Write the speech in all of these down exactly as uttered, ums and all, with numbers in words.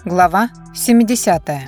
Глава семидесятая.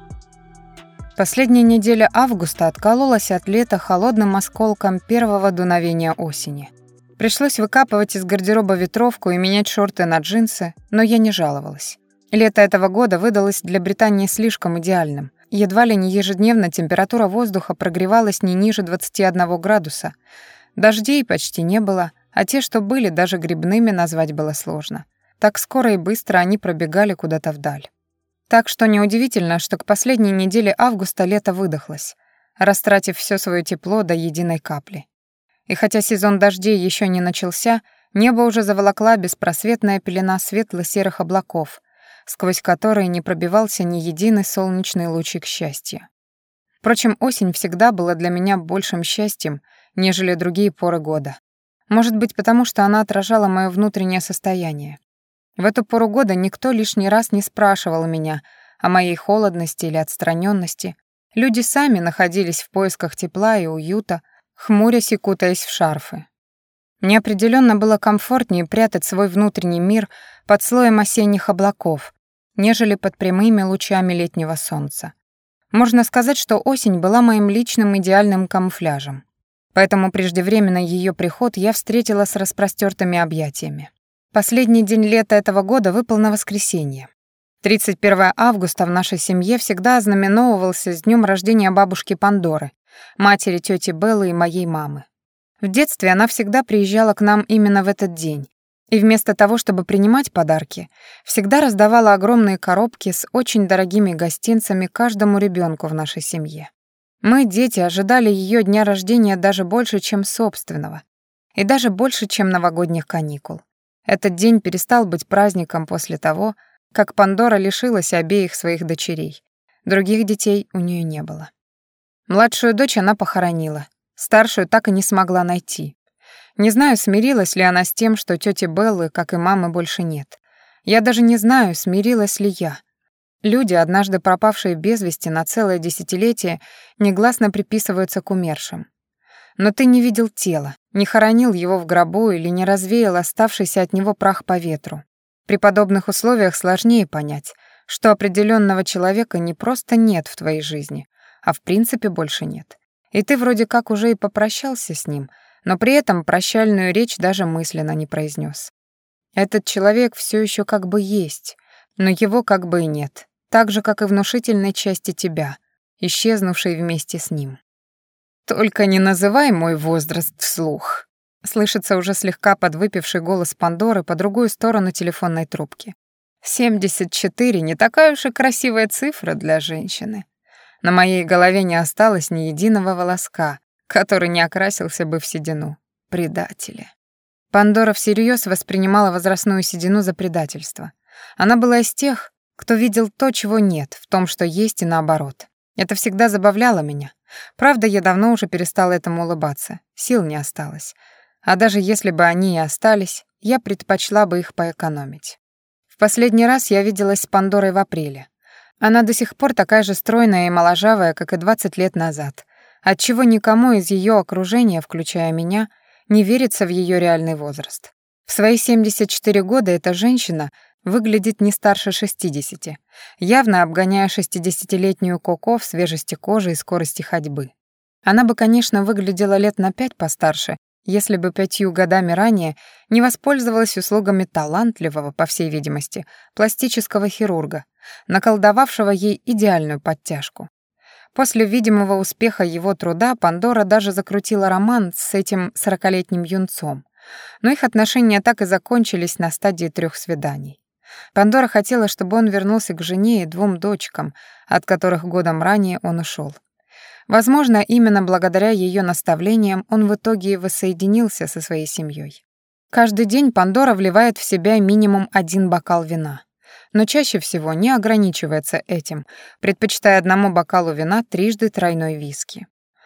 Последняя неделя августа откололась от лета холодным осколком первого дуновения осени. Пришлось выкапывать из гардероба ветровку и менять шорты на джинсы, но я не жаловалась. Лето этого года выдалось для Британии слишком идеальным. Едва ли не ежедневно температура воздуха прогревалась не ниже двадцати одного градуса. Дождей почти не было, а те, что были, даже грибными назвать было сложно. Так скоро и быстро они пробегали куда-то вдаль. Так что неудивительно, что к последней неделе августа лето выдохлось, растратив все свое тепло до единой капли. И хотя сезон дождей еще не начался, небо уже заволокла беспросветная пелена светло-серых облаков, сквозь которые не пробивался ни единый солнечный лучик счастья. Впрочем, осень всегда была для меня большим счастьем, нежели другие поры года. Может быть, потому что она отражала мое внутреннее состояние. В эту пору года никто лишний раз не спрашивал меня о моей холодности или отстраненности. Люди сами находились в поисках тепла и уюта, хмурясь и кутаясь в шарфы. Мне определенно было комфортнее прятать свой внутренний мир под слоем осенних облаков, нежели под прямыми лучами летнего солнца. Можно сказать, что осень была моим личным идеальным камуфляжем. Поэтому преждевременный ее приход я встретила с распростертыми объятиями. Последний день лета этого года выпал на воскресенье. тридцать первого августа в нашей семье всегда ознаменовывался с днем рождения бабушки Пандоры, матери тети Беллы и моей мамы. В детстве она всегда приезжала к нам именно в этот день, и вместо того, чтобы принимать подарки, всегда раздавала огромные коробки с очень дорогими гостинцами каждому ребенку в нашей семье. Мы, дети, ожидали ее дня рождения даже больше, чем собственного, и даже больше, чем новогодних каникул. Этот день перестал быть праздником после того, как Пандора лишилась обеих своих дочерей. Других детей у нее не было. Младшую дочь она похоронила, старшую так и не смогла найти. Не знаю, смирилась ли она с тем, что тети Беллы, как и мамы, больше нет. Я даже не знаю, смирилась ли я. Люди, однажды пропавшие без вести на целое десятилетие, негласно приписываются к умершим. Но ты не видел тела, не хоронил его в гробу или не развеял оставшийся от него прах по ветру. При подобных условиях сложнее понять, что определенного человека не просто нет в твоей жизни, а в принципе больше нет. И ты вроде как уже и попрощался с ним, но при этом прощальную речь даже мысленно не произнес. Этот человек все еще как бы есть, но его как бы и нет, так же, как и внушительной части тебя, исчезнувшей вместе с ним. «Только не называй мой возраст вслух», — слышится уже слегка подвыпивший голос Пандоры по другую сторону телефонной трубки. «семьдесят четыре — не такая уж и красивая цифра для женщины. На моей голове не осталось ни единого волоска, который не окрасился бы в седину. Предатели». Пандора всерьез воспринимала возрастную седину за предательство. Она была из тех, кто видел то, чего нет, в том, что есть, и наоборот. Это всегда забавляло меня. Правда, я давно уже перестала этому улыбаться, сил не осталось. А даже если бы они и остались, я предпочла бы их поэкономить. В последний раз я виделась с Пандорой в апреле. Она до сих пор такая же стройная и моложавая, как и двадцать лет назад, отчего никому из ее окружения, включая меня, не верится в ее реальный возраст. В свои семьдесят четыре года эта женщина выглядит не старше шестидесяти, явно обгоняя шестидесятилетнюю Коко в свежести кожи и скорости ходьбы. Она бы, конечно, выглядела лет на пять постарше, если бы пятью годами ранее не воспользовалась услугами талантливого, по всей видимости, пластического хирурга, наколдовавшего ей идеальную подтяжку. После видимого успеха его труда Пандора даже закрутила роман с этим сорокалетним юнцом, но их отношения так и закончились на стадии трех свиданий. Пандора хотела, чтобы он вернулся к жене и двум дочкам, от которых годом ранее он ушел. Возможно, именно благодаря ее наставлениям он в итоге воссоединился со своей семьей. Каждый день Пандора вливает в себя минимум один бокал вина, но чаще всего не ограничивается этим, предпочитая одному бокалу вина трижды тройной виски.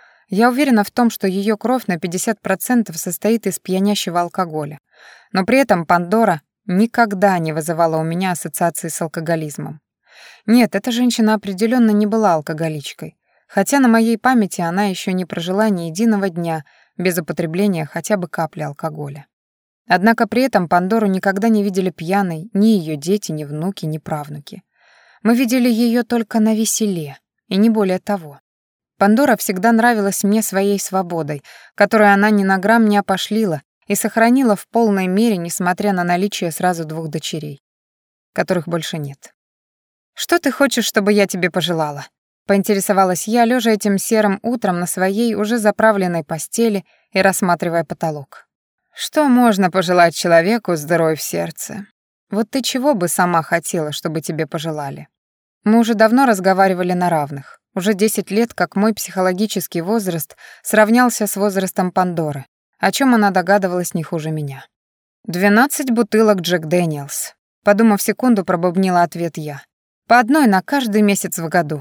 Я уверена в том, что ее кровь на пятьдесят процентов состоит из пьянящего алкоголя, но при этом Пандора никогда не вызывала у меня ассоциации с алкоголизмом. Нет, эта женщина определенно не была алкоголичкой, хотя на моей памяти она еще не прожила ни единого дня без употребления хотя бы капли алкоголя. Однако при этом Пандору никогда не видели пьяной ни ее дети, ни внуки, ни правнуки. Мы видели ее только на веселе, и не более того. Пандора всегда нравилась мне своей свободой, которую она ни на грамм не опошлила и сохранила в полной мере, несмотря на наличие сразу двух дочерей, которых больше нет. «Что ты хочешь, чтобы я тебе пожелала?» — поинтересовалась я, лежа этим серым утром на своей уже заправленной постели и рассматривая потолок. «Что можно пожелать человеку с дырой в сердце? Вот ты чего бы сама хотела, чтобы тебе пожелали?» Мы уже давно разговаривали на равных. Уже десять лет, как мой психологический возраст сравнялся с возрастом Пандоры, о чем она догадывалась не хуже меня. «Двенадцать бутылок Джек Дэниелс», — подумав секунду, пробубнила ответ я. «По одной на каждый месяц в году».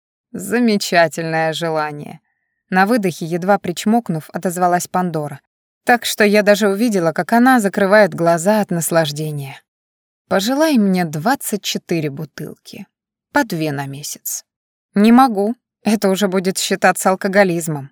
«Замечательное желание». На выдохе, едва причмокнув, отозвалась Пандора. Так что я даже увидела, как она закрывает глаза от наслаждения. «Пожелай мне двадцать четыре бутылки. По две на месяц». «Не могу. Это уже будет считаться алкоголизмом».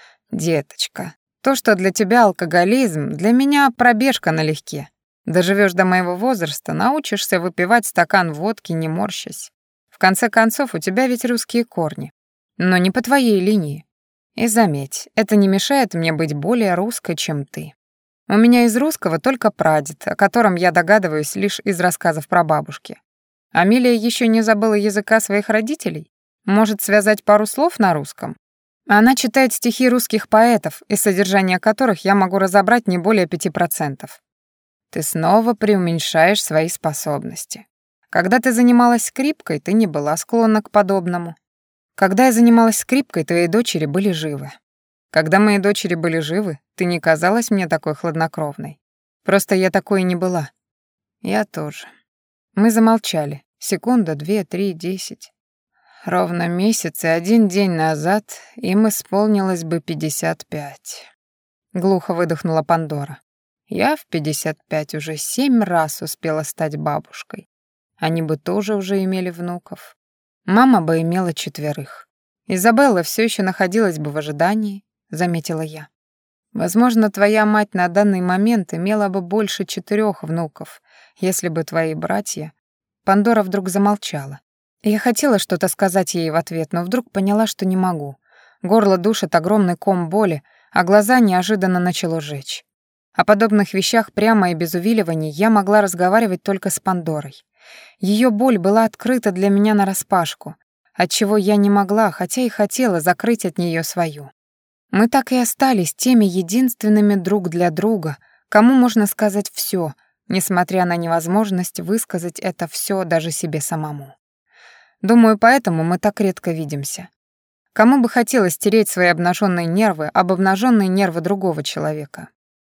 «Деточка, то, что для тебя алкоголизм, для меня пробежка налегке. Доживешь до моего возраста, научишься выпивать стакан водки, не морщась. В конце концов, у тебя ведь русские корни. Но не по твоей линии. И заметь, это не мешает мне быть более русской, чем ты. У меня из русского только прадед, о котором я догадываюсь лишь из рассказов про бабушки. Амелия еще не забыла языка своих родителей? Может связать пару слов на русском? Она читает стихи русских поэтов, из содержания которых я могу разобрать не более пяти процентов. Ты снова преуменьшаешь свои способности. Когда ты занималась скрипкой, ты не была склонна к подобному. Когда я занималась скрипкой, твои дочери были живы. Когда мои дочери были живы, ты не казалась мне такой хладнокровной. Просто я такой и не была. Я тоже. Мы замолчали. Секунда, две, три, десять. Ровно месяц и один день назад им исполнилось бы пятьдесят пять. Глухо выдохнула Пандора. Я в пятьдесят пять уже семь раз успела стать бабушкой. Они бы тоже уже имели внуков. Мама бы имела четверых. Изабелла все еще находилась бы в ожидании, заметила я. Возможно, твоя мать на данный момент имела бы больше четырех внуков, если бы твои братья... Пандора вдруг замолчала. Я хотела что-то сказать ей в ответ, но вдруг поняла, что не могу. Горло душит огромный ком боли, а глаза неожиданно начало жечь. О подобных вещах прямо и без увиливаний я могла разговаривать только с Пандорой. Ее боль была открыта для меня нараспашку, отчего я не могла, хотя и хотела, закрыть от нее свою. Мы так и остались теми единственными друг для друга, кому можно сказать все, несмотря на невозможность высказать это все даже себе самому. Думаю, поэтому мы так редко видимся. Кому бы хотелось стереть свои обнаженные нервы об обнаженные нервы другого человека?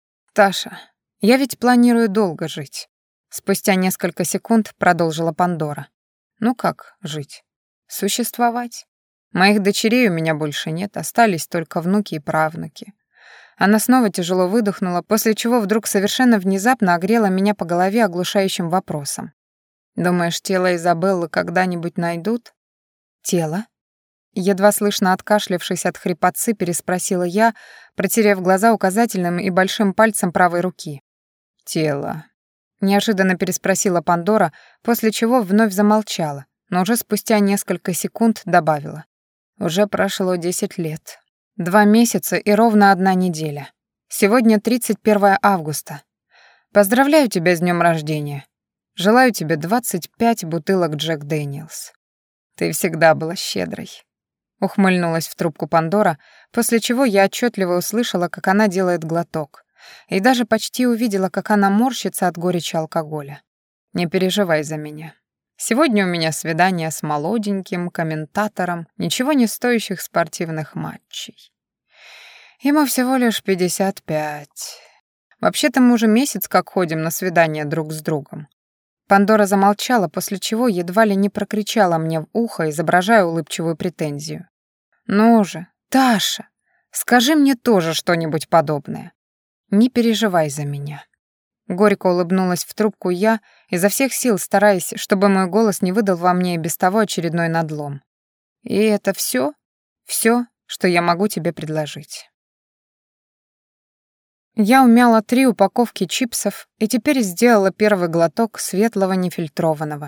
Таша, я ведь планирую долго жить. Спустя несколько секунд продолжила Пандора. Ну как жить? Существовать. Моих дочерей у меня больше нет, остались только внуки и правнуки. Она снова тяжело выдохнула, после чего вдруг совершенно внезапно огрела меня по голове оглушающим вопросом. «Думаешь, тело Изабеллы когда-нибудь найдут?» «Тело?» Едва слышно откашлявшись от хрипотцы, переспросила я, протерев глаза указательным и большим пальцем правой руки. «Тело», — неожиданно переспросила Пандора, после чего вновь замолчала, но уже спустя несколько секунд добавила. «Уже прошло десять лет. Два месяца и ровно одна неделя. Сегодня тридцать первое августа. Поздравляю тебя с днем рождения. Желаю тебе двадцать пять бутылок Джек Дэниелс. Ты всегда была щедрой». Ухмыльнулась в трубку Пандора, после чего я отчетливо услышала, как она делает глоток, и даже почти увидела, как она морщится от горечи алкоголя. «Не переживай за меня. Сегодня у меня свидание с молоденьким комментатором ничего не стоящих спортивных матчей. Ему всего лишь пятьдесят пять. Вообще-то мы уже месяц как ходим на свидания друг с другом». Пандора замолчала, после чего едва ли не прокричала мне в ухо, изображая улыбчивую претензию. «Ну же, Таша, скажи мне тоже что-нибудь подобное. Не переживай за меня». Горько улыбнулась в трубку я, изо всех сил стараясь, чтобы мой голос не выдал во мне и без того очередной надлом. «И это все, все, что я могу тебе предложить». Я умяла три упаковки чипсов и теперь сделала первый глоток светлого нефильтрованного.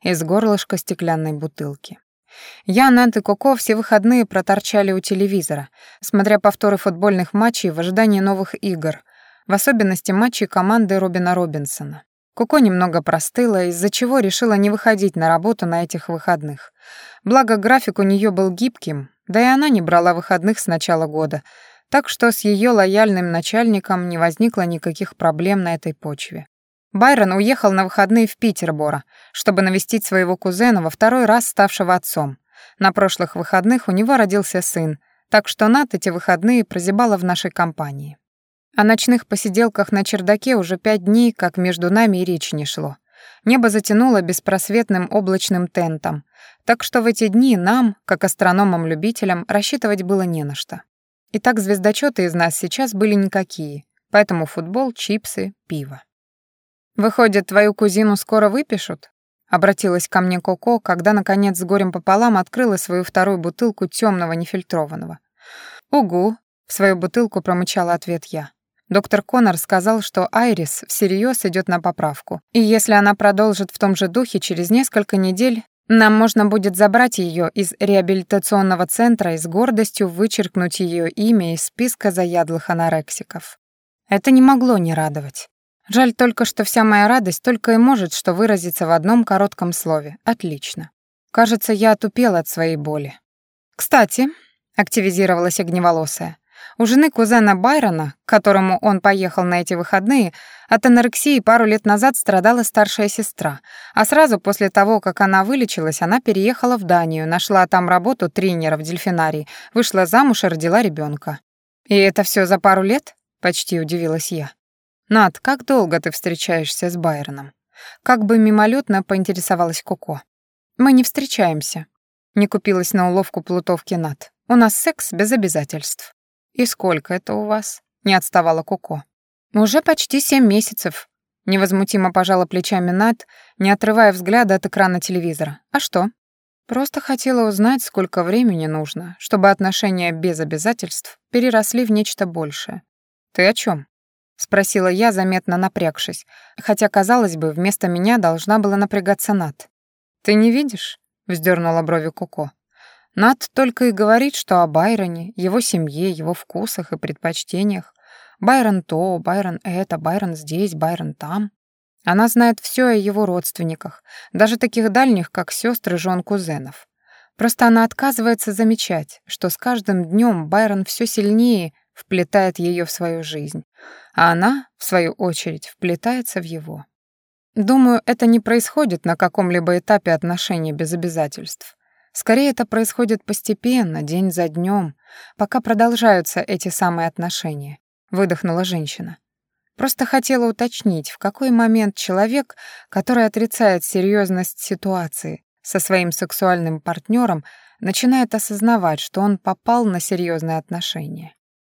из горлышка стеклянной бутылки. Я, Нат и Коко все выходные проторчали у телевизора, смотря повторы футбольных матчей в ожидании новых игр, в особенности матчей команды Робина Робинсона. Коко немного простыла, из-за чего решила не выходить на работу на этих выходных. Благо, график у нее был гибким, да и она не брала выходных с начала года, так что с ее лояльным начальником не возникло никаких проблем на этой почве. Байрон уехал на выходные в Питерборо, чтобы навестить своего кузена, во второй раз ставшего отцом. На прошлых выходных у него родился сын, так что Нат эти выходные прозябала в нашей компании. О ночных посиделках на чердаке уже пять дней, как между нами и речи не шло. Небо затянуло беспросветным облачным тентом, так что в эти дни нам, как астрономам-любителям, рассчитывать было не на что. Итак, звездочёты из нас сейчас были никакие, поэтому футбол, чипсы, пиво. «Выходит, твою кузину скоро выпишут?» — обратилась ко мне Коко, когда, наконец, с горем пополам открыла свою вторую бутылку тёмного нефильтрованного. «Угу», — в свою бутылку промычала ответ я. Доктор Коннор сказал, что Айрис всерьез идет на поправку, и если она продолжит в том же духе, через несколько недель нам можно будет забрать ее из реабилитационного центра и с гордостью вычеркнуть ее имя из списка заядлых анорексиков. Это не могло не радовать. Жаль только, что вся моя радость только и может что выразиться в одном коротком слове. Отлично. Кажется, я отупела от своей боли. «Кстати», — активизировалась огневолосая, у жены кузена Байрона, к которому он поехал на эти выходные, от анорексии пару лет назад страдала старшая сестра, а сразу после того, как она вылечилась, она переехала в Данию, нашла там работу тренера в дельфинарии, вышла замуж и родила ребенка. «И это все за пару лет?» — почти удивилась я. «Над, как долго ты встречаешься с Байроном?» Как бы мимолетно поинтересовалась Коко. «Мы не встречаемся», — не купилась на уловку плутовки Над. «У нас секс без обязательств». «И сколько это у вас?» — не отставала Коко. «Уже почти семь месяцев», — невозмутимо пожала плечами Над, не отрывая взгляда от экрана телевизора. «А что?» «Просто хотела узнать, сколько времени нужно, чтобы отношения без обязательств переросли в нечто большее». «Ты о чем? Спросила я, заметно напрягшись, хотя, казалось бы, вместо меня должна была напрягаться Над. «Ты не видишь?» — вздернула брови Коко. Над только и говорит, что о Байроне, его семье, его вкусах и предпочтениях. Байрон то, Байрон это, Байрон здесь, Байрон там. Она знает все о его родственниках, даже таких дальних, как сестры жен кузенов. Просто она отказывается замечать, что с каждым днем Байрон все сильнее вплетает ее в свою жизнь, а она, в свою очередь, вплетается в его. Думаю, это не происходит на каком-либо этапе отношений без обязательств. Скорее, это происходит постепенно, день за днем, пока продолжаются эти самые отношения, выдохнула женщина. Просто хотела уточнить, в какой момент человек, который отрицает серьезность ситуации со своим сексуальным партнером, начинает осознавать, что он попал на серьезные отношения.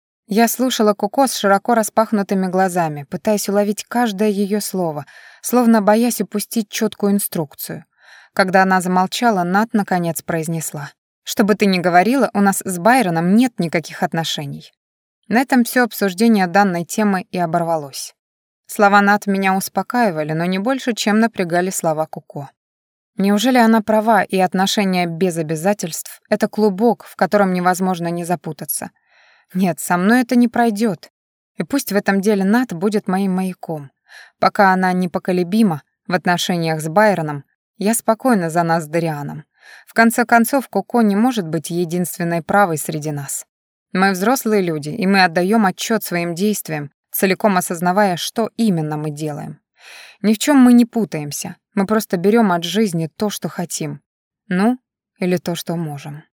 Я слушала Коко с широко распахнутыми глазами, пытаясь уловить каждое ее слово, словно боясь упустить четкую инструкцию. Когда она замолчала, Над наконец произнесла: «Что бы ты ни говорила, у нас с Байроном нет никаких отношений». На этом все обсуждение данной темы и оборвалось. Слова Над меня успокаивали, но не больше, чем напрягали слова Коко. Неужели она права, и отношения без обязательств — это клубок, в котором невозможно не запутаться? Нет, со мной это не пройдет. И пусть в этом деле Над будет моим маяком. Пока она непоколебима в отношениях с Байроном, я спокойна за нас с Дарианом. В конце концов, Коко не может быть единственной правой среди нас. Мы взрослые люди, и мы отдаем отчет своим действиям, целиком осознавая, что именно мы делаем. Ни в чем мы не путаемся, мы просто берем от жизни то, что хотим. Ну, или то, что можем.